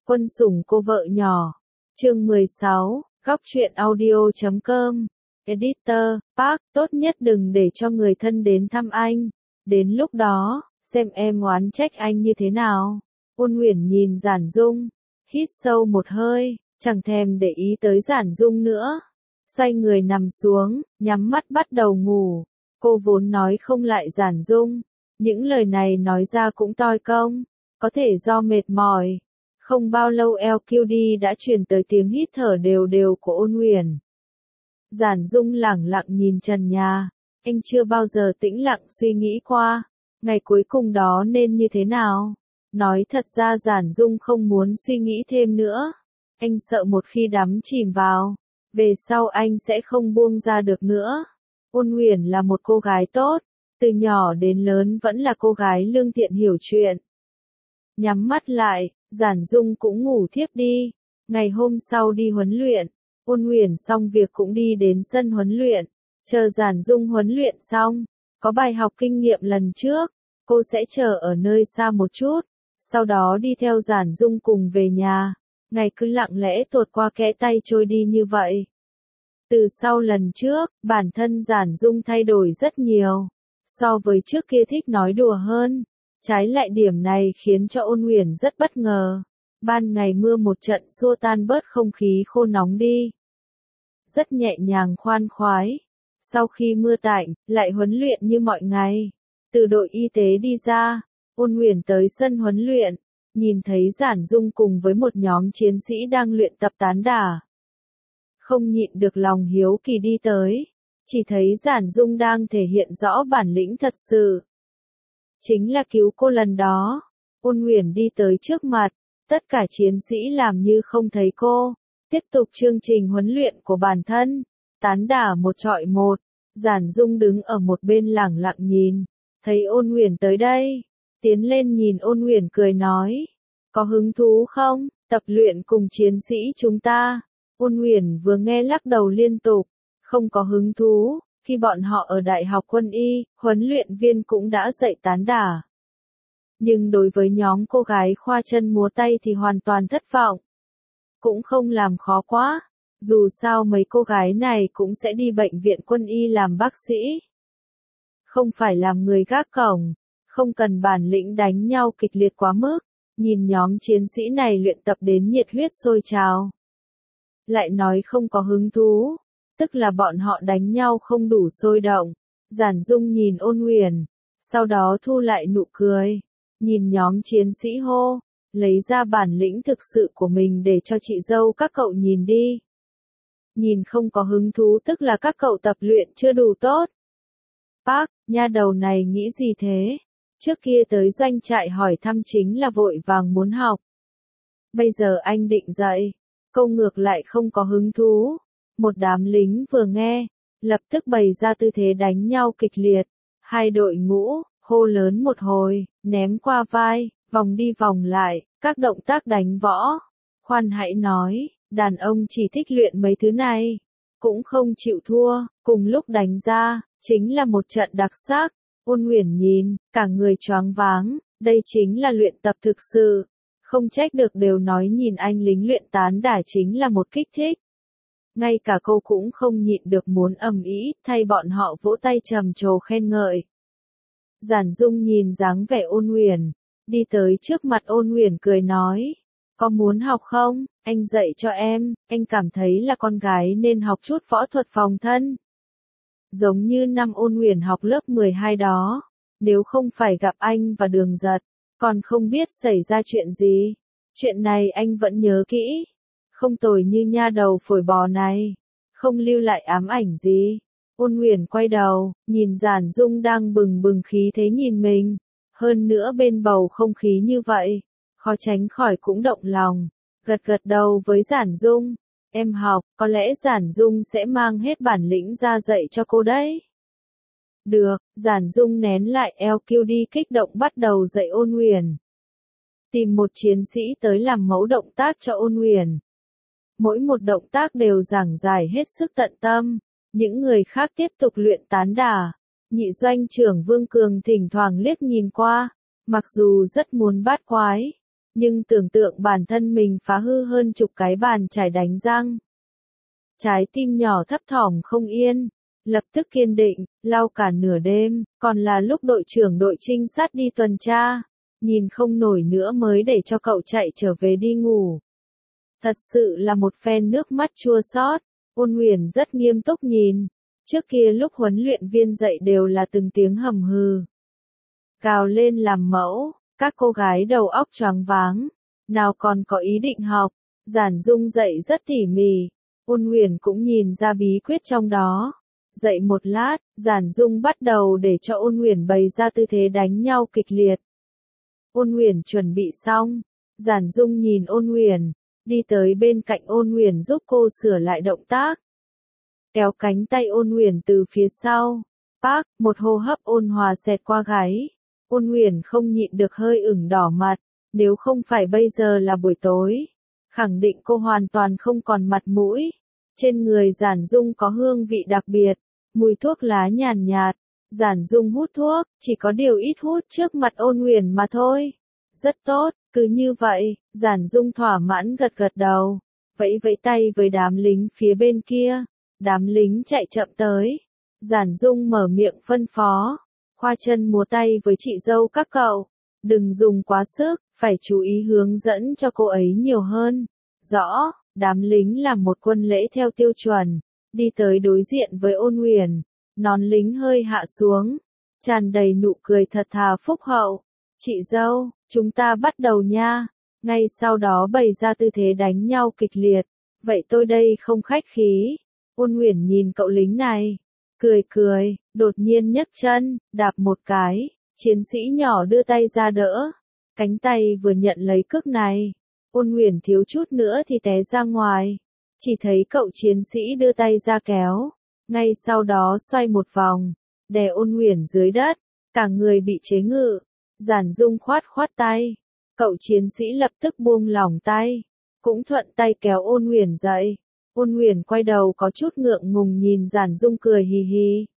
Quân sủng cô vợ nhỏ. Chương 16, góc truyện audio.com. Editor, Park, tốt nhất đừng để cho người thân đến thăm anh. Đến lúc đó, xem em oán trách anh như thế nào. Ôn Uyển nhìn Giản Dung, hít sâu một hơi, chẳng thèm để ý tới Giản Dung nữa. Xoay người nằm xuống, nhắm mắt bắt đầu ngủ. Cô vốn nói không lại Giản Dung. Những lời này nói ra cũng toi công. Có thể do mệt mỏi. Không bao lâu LQD đã truyền tới tiếng hít thở đều đều của Ôn Uyển. Giản Dung lẳng lặng nhìn trần nhà. Anh chưa bao giờ tĩnh lặng suy nghĩ qua. Ngày cuối cùng đó nên như thế nào? Nói thật ra Giản Dung không muốn suy nghĩ thêm nữa. Anh sợ một khi đắm chìm vào, về sau anh sẽ không buông ra được nữa. Ôn Uyển là một cô gái tốt. Từ nhỏ đến lớn vẫn là cô gái lương thiện hiểu chuyện. Nhắm mắt lại, Giản Dung cũng ngủ thiếp đi. Ngày hôm sau đi huấn luyện, Ôn Uyển xong việc cũng đi đến sân huấn luyện. Chờ Giản Dung huấn luyện xong, có bài học kinh nghiệm lần trước, cô sẽ chờ ở nơi xa một chút, sau đó đi theo Giản Dung cùng về nhà. Ngày cứ lặng lẽ tuột qua kẽ tay trôi đi như vậy. Từ sau lần trước, bản thân Giản Dung thay đổi rất nhiều. So với trước kia thích nói đùa hơn. Trái lại điểm này khiến cho Ôn Uyển rất bất ngờ. Ban ngày mưa một trận xua tan bớt không khí khô nóng đi. Rất nhẹ nhàng khoan khoái. Sau khi mưa tạnh, lại huấn luyện như mọi ngày. Từ đội y tế đi ra, Ôn Uyển tới sân huấn luyện, nhìn thấy Giản Dung cùng với một nhóm chiến sĩ đang luyện tập tán đả. Không nhịn được lòng hiếu kỳ đi tới, chỉ thấy Giản Dung đang thể hiện rõ bản lĩnh thật sự. Chính là cứu cô lần đó. Ôn Uyển đi tới trước mặt, tất cả chiến sĩ làm như không thấy cô, tiếp tục chương trình huấn luyện của bản thân, tán đả một trọi một. Giản Dung đứng ở một bên lẳng lặng nhìn, thấy Ôn Uyển tới đây, tiến lên nhìn Ôn Uyển cười nói, có hứng thú không, tập luyện cùng chiến sĩ chúng ta. Ôn Uyển vừa nghe lắc đầu liên tục, không có hứng thú. Khi bọn họ ở Đại học Quân y, huấn luyện viên cũng đã dạy tán đả. Nhưng đối với nhóm cô gái khoa chân múa tay thì hoàn toàn thất vọng. Cũng không làm khó quá, dù sao mấy cô gái này cũng sẽ đi bệnh viện Quân y làm bác sĩ. Không phải làm người gác cổng, không cần bản lĩnh đánh nhau kịch liệt quá mức, nhìn nhóm chiến sĩ này luyện tập đến nhiệt huyết sôi trào. Lại nói không có hứng thú. Tức là bọn họ đánh nhau không đủ sôi động. Giản Dung nhìn Ôn Uyển, sau đó thu lại nụ cười, nhìn nhóm chiến sĩ hô, lấy ra bản lĩnh thực sự của mình để cho chị dâu các cậu nhìn đi. Nhìn không có hứng thú tức là các cậu tập luyện chưa đủ tốt. Park, nha đầu này nghĩ gì thế? Trước kia tới doanh trại hỏi thăm chính là vội vàng muốn học. Bây giờ anh định dạy, câu ngược lại không có hứng thú. Một đám lính vừa nghe, lập tức bày ra tư thế đánh nhau kịch liệt. Hai đội ngũ, hô lớn một hồi, ném qua vai, vòng đi vòng lại, các động tác đánh võ. Khoan hãy nói, đàn ông chỉ thích luyện mấy thứ này, cũng không chịu thua, cùng lúc đánh ra, chính là một trận đặc sắc. Ôn Uyển nhìn, cả người choáng váng, đây chính là luyện tập thực sự. Không trách được đều nói nhìn anh lính luyện tán đả chính là một kích thích. Ngay cả cô cũng không nhịn được muốn ầm ĩ, thay bọn họ vỗ tay trầm trồ khen ngợi. Giản Dung nhìn dáng vẻ Ôn Uyển, đi tới trước mặt Ôn Uyển cười nói, có muốn học không, anh dạy cho em, anh cảm thấy là con gái nên học chút võ thuật phòng thân. Giống như năm Ôn Uyển học lớp 12 đó, nếu không phải gặp anh và Đường Giật, còn không biết xảy ra chuyện gì. Chuyện này anh vẫn nhớ kỹ. Không tồi như nha đầu phổi bò này, không lưu lại ám ảnh gì. Ôn Uyển quay đầu, nhìn Giản Dung đang bừng bừng khí thế nhìn mình, hơn nữa bên bầu không khí như vậy, khó tránh khỏi cũng động lòng, gật gật đầu với Giản Dung, em học, có lẽ Giản Dung sẽ mang hết bản lĩnh ra dạy cho cô đấy. Được, Giản Dung nén lại LQD kích động bắt đầu dạy Ôn Uyển. Tìm một chiến sĩ tới làm mẫu động tác cho Ôn Uyển. Mỗi một động tác đều giảng giải hết sức tận tâm, những người khác tiếp tục luyện tán đả. Nhị doanh trưởng Vương Cường thỉnh thoảng liếc nhìn qua, mặc dù rất muốn bát quái, nhưng tưởng tượng bản thân mình phá hư hơn chục cái bàn chải đánh răng. Trái tim nhỏ thấp thỏm không yên, lập tức kiên định, lau cả nửa đêm, còn là lúc đội trưởng đội trinh sát đi tuần tra, nhìn không nổi nữa mới để cho cậu chạy trở về đi ngủ. Thật sự là một phen nước mắt chua xót. Ôn Nguyền rất nghiêm túc nhìn, trước kia lúc huấn luyện viên dạy đều là từng tiếng hầm hừ, gào lên làm mẫu, các cô gái đầu óc choáng váng, nào còn có ý định học. Giản Dung dạy rất tỉ mỉ, Ôn Nguyền cũng nhìn ra bí quyết trong đó. Dậy một lát, Giản Dung bắt đầu để cho Ôn Nguyền bày ra tư thế đánh nhau kịch liệt. Ôn Nguyền chuẩn bị xong, Giản Dung nhìn Ôn Nguyền, đi tới bên cạnh Ôn Nguyền giúp cô sửa lại động tác. Kéo cánh tay Ôn Nguyền từ phía sau, bác, một hô hấp ôn hòa xẹt qua gáy. Ôn Nguyền không nhịn được hơi ửng đỏ mặt, nếu không phải bây giờ là buổi tối, khẳng định cô hoàn toàn không còn mặt mũi. Trên người Giản Dung có hương vị đặc biệt, mùi thuốc lá nhàn nhạt. Giản Dung hút thuốc, chỉ có điều ít hút trước mặt Ôn Nguyền mà thôi. Rất tốt, cứ như vậy, Giản Dung thỏa mãn gật gật đầu, vẫy vẫy tay với đám lính phía bên kia. Đám lính chạy chậm tới. Giản Dung mở miệng phân phó, khoa chân múa tay với chị dâu các cậu, đừng dùng quá sức, phải chú ý hướng dẫn cho cô ấy nhiều hơn. Rõ. Đám lính làm một quân lễ theo tiêu chuẩn, đi tới đối diện với Ôn Nguyền, nón lính hơi hạ xuống, tràn đầy nụ cười thật thà phúc hậu. Chị dâu, chúng ta bắt đầu nha. Ngay sau đó bày ra tư thế đánh nhau kịch liệt. Vậy tôi đây không khách khí. Ôn Nguyền nhìn cậu lính này, cười cười, đột nhiên nhấc chân, đạp một cái, chiến sĩ nhỏ đưa tay ra đỡ. Cánh tay vừa nhận lấy cước này, Ôn Nguyền thiếu chút nữa thì té ra ngoài. Chỉ thấy cậu chiến sĩ đưa tay ra kéo, ngay sau đó xoay một vòng, đè Ôn Nguyền dưới đất, cả người bị chế ngự. Giản Dung khoát khoát tay, cậu chiến sĩ lập tức buông lỏng tay, cũng thuận tay kéo Ôn Nguyền dậy. Ôn Nguyền quay đầu có chút ngượng ngùng nhìn Giản Dung cười hì hì.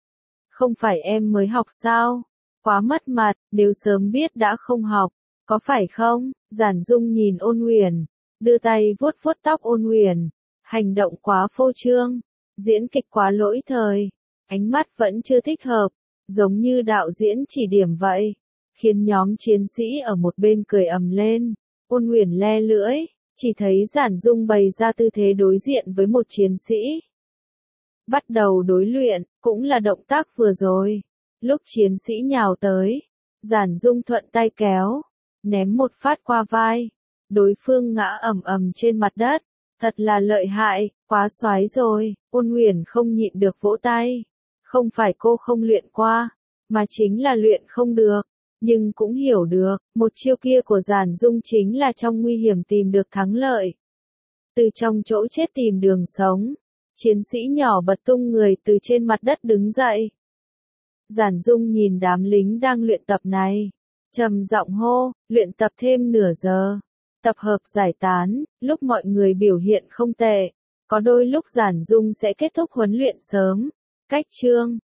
Không phải em mới học sao? Quá mất mặt, nếu sớm biết đã không học, có phải không? Giản Dung nhìn Ôn Nguyền, đưa tay vuốt vuốt tóc Ôn Nguyền, hành động quá phô trương, diễn kịch quá lỗi thời, ánh mắt vẫn chưa thích hợp, giống như đạo diễn chỉ điểm vậy, khiến nhóm chiến sĩ ở một bên cười ầm lên. Ôn Nguyền le lưỡi, chỉ thấy Giản Dung bày ra tư thế đối diện với một chiến sĩ. Bắt đầu đối luyện, cũng là động tác vừa rồi. Lúc chiến sĩ nhào tới, Giản Dung thuận tay kéo, ném một phát qua vai. Đối phương ngã ầm ầm trên mặt đất. Thật là lợi hại, quá xoái rồi. Ôn Nguyền không nhịn được vỗ tay. Không phải cô không luyện qua, mà chính là luyện không được. Nhưng cũng hiểu được, một chiêu kia của Giản Dung chính là trong nguy hiểm tìm được thắng lợi. Từ trong chỗ chết tìm đường sống. Chiến sĩ nhỏ bật tung người từ trên mặt đất đứng dậy. Giản Dung nhìn đám lính đang luyện tập này, trầm giọng hô, luyện tập thêm nửa giờ. Tập hợp giải tán, lúc mọi người biểu hiện không tệ, có đôi lúc Giản Dung sẽ kết thúc huấn luyện sớm. Cách chương